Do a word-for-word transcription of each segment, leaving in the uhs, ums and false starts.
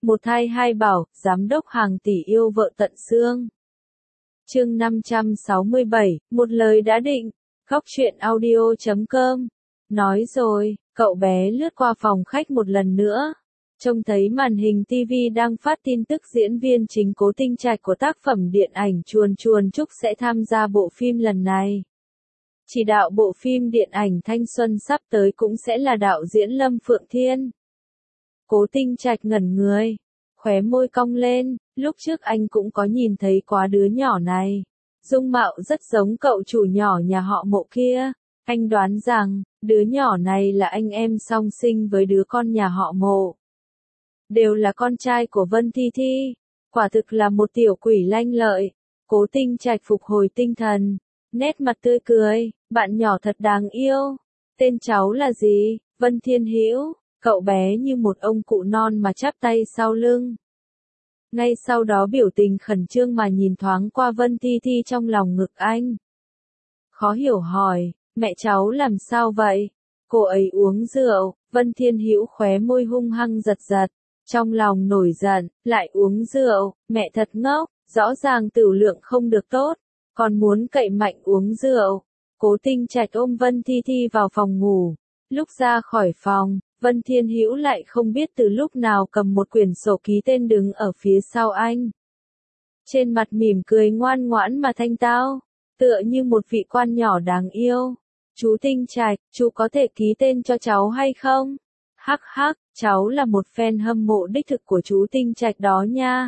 Một thai hai bảo, giám đốc hàng tỷ yêu vợ tận xương. Chương năm trăm sáu mươi bảy, một lời đã định. Góc truyện audio chấm com. Nói rồi, cậu bé lướt qua phòng khách một lần nữa. Trông thấy màn hình ti vi đang phát tin tức diễn viên chính Cố Tinh Trạch của tác phẩm điện ảnh Chuồn Chuồn Chúc sẽ tham gia bộ phim lần này. Chỉ đạo bộ phim điện ảnh thanh xuân sắp tới cũng sẽ là đạo diễn Lâm Phượng Thiên. Cố Tinh Trạch ngẩn người, khóe môi cong lên, lúc trước anh cũng có nhìn thấy quá đứa nhỏ này. Dung mạo rất giống cậu chủ nhỏ nhà họ Mộ kia. Anh đoán rằng, đứa nhỏ này là anh em song sinh với đứa con nhà họ Mộ. Đều là con trai của Vân Thi Thi. Quả thực là một tiểu quỷ lanh lợi. Cố Tinh Trạch phục hồi tinh thần, nét mặt tươi cười, bạn nhỏ thật đáng yêu. Tên cháu là gì? Vân Thiên Hữu. Cậu bé như một ông cụ non mà chắp tay sau lưng. Ngay sau đó biểu tình khẩn trương mà nhìn thoáng qua Vân Thi Thi trong lòng ngực anh. Khó hiểu hỏi, mẹ cháu làm sao vậy? Cô ấy uống rượu. Vân Thiên Hữu khóe môi hung hăng giật giật, trong lòng nổi giận, lại uống rượu, mẹ thật ngốc, rõ ràng tửu lượng không được tốt, còn muốn cậy mạnh uống rượu. Cố Tinh Trạch ôm Vân Thi Thi vào phòng ngủ. Lúc ra khỏi phòng, Vân Thiên Hữu lại không biết từ lúc nào cầm một quyển sổ ký tên đứng ở phía sau anh. Trên mặt mỉm cười ngoan ngoãn mà thanh tao, tựa như một vị quan nhỏ đáng yêu. Chú Tinh Trạch, chú có thể ký tên cho cháu hay không? Hắc hắc, cháu là một fan hâm mộ đích thực của chú Tinh Trạch đó nha.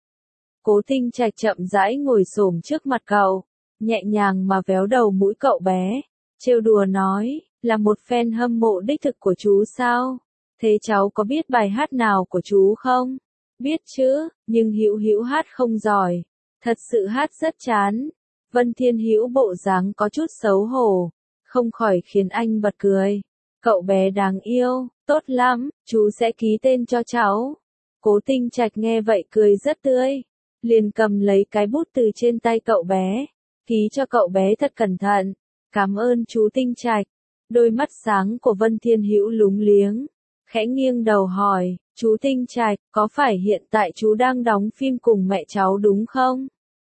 Cố Tinh Trạch chậm rãi ngồi xổm trước mặt cậu, nhẹ nhàng mà véo đầu mũi cậu bé, trêu đùa nói, là một fan hâm mộ đích thực của chú sao? Thế cháu có biết bài hát nào của chú không? Biết chứ, nhưng Hữu Hữu hát không giỏi, thật sự hát rất chán. Vân Thiên Hữu bộ dáng có chút xấu hổ, không khỏi khiến anh bật cười. Cậu bé đáng yêu, tốt lắm, chú sẽ ký tên cho cháu. Cố Tinh Trạch nghe vậy cười rất tươi, liền cầm lấy cái bút từ trên tay cậu bé, ký cho cậu bé thật cẩn thận. Cảm ơn chú Tinh Trạch. Đôi mắt sáng của Vân Thiên Hữu lúng liếng, khẽ nghiêng đầu hỏi, chú Tinh Trạch, có phải hiện tại chú đang đóng phim cùng mẹ cháu đúng không?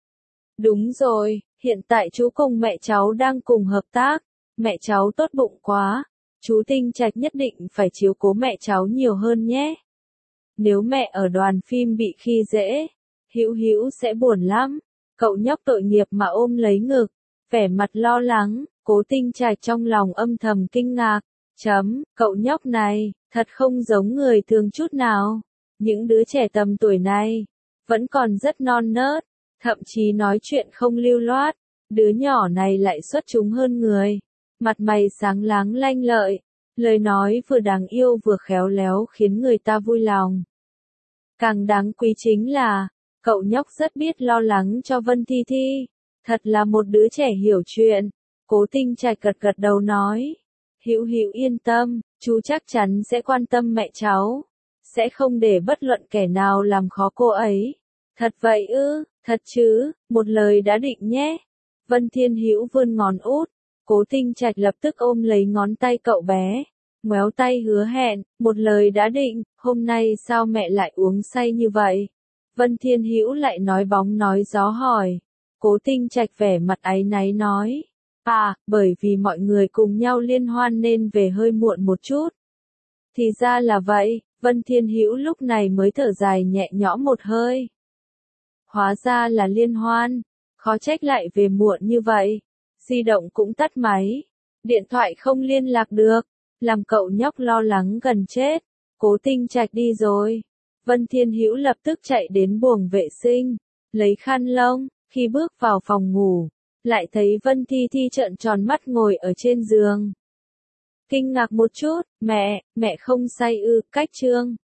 Đúng rồi, hiện tại chú cùng mẹ cháu đang cùng hợp tác. Mẹ cháu tốt bụng quá, chú Tinh Trạch nhất định phải chiếu cố mẹ cháu nhiều hơn nhé. Nếu mẹ ở đoàn phim bị khi dễ, Hữu Hữu sẽ buồn lắm. Cậu nhóc tội nghiệp mà ôm lấy ngực, vẻ mặt lo lắng. Cố Tinh Trạch trong lòng âm thầm kinh ngạc. Chấm, cậu nhóc này, thật không giống người thường chút nào. Những đứa trẻ tầm tuổi này, vẫn còn rất non nớt, thậm chí nói chuyện không lưu loát. Đứa nhỏ này lại xuất chúng hơn người. Mặt mày sáng láng lanh lợi, lời nói vừa đáng yêu vừa khéo léo khiến người ta vui lòng. Càng đáng quý chính là, cậu nhóc rất biết lo lắng cho Vân Thi Thi. Thật là một đứa trẻ hiểu chuyện. Cố Tinh Trạch gật gật đầu nói, Hữu Hữu yên tâm, chú chắc chắn sẽ quan tâm mẹ cháu, sẽ không để bất luận kẻ nào làm khó cô ấy. Thật vậy ư? Thật chứ, một lời đã định nhé. Vân Thiên Hữu vươn ngón út, Cố Tinh Trạch lập tức ôm lấy ngón tay cậu bé, ngoéo tay hứa hẹn, một lời đã định. Hôm nay sao mẹ lại uống say như vậy? Vân Thiên Hữu lại nói bóng nói gió hỏi. Cố Tinh Trạch vẻ mặt áy náy nói, à, bởi vì mọi người cùng nhau liên hoan nên về hơi muộn một chút. Thì ra là vậy. Vân Thiên Hữu lúc này mới thở dài nhẹ nhõm một hơi. Hóa ra là liên hoan, khó trách lại về muộn như vậy. Di động cũng tắt máy, điện thoại không liên lạc được, làm cậu nhóc lo lắng gần chết. Cố Tinh Trạch đi rồi. Vân Thiên Hữu lập tức chạy đến buồng vệ sinh, lấy khăn lông. Khi bước vào phòng ngủ, lại thấy Vân Thi Thi trợn tròn mắt ngồi ở trên giường. Kinh ngạc một chút, mẹ, mẹ không say ư? Cách chương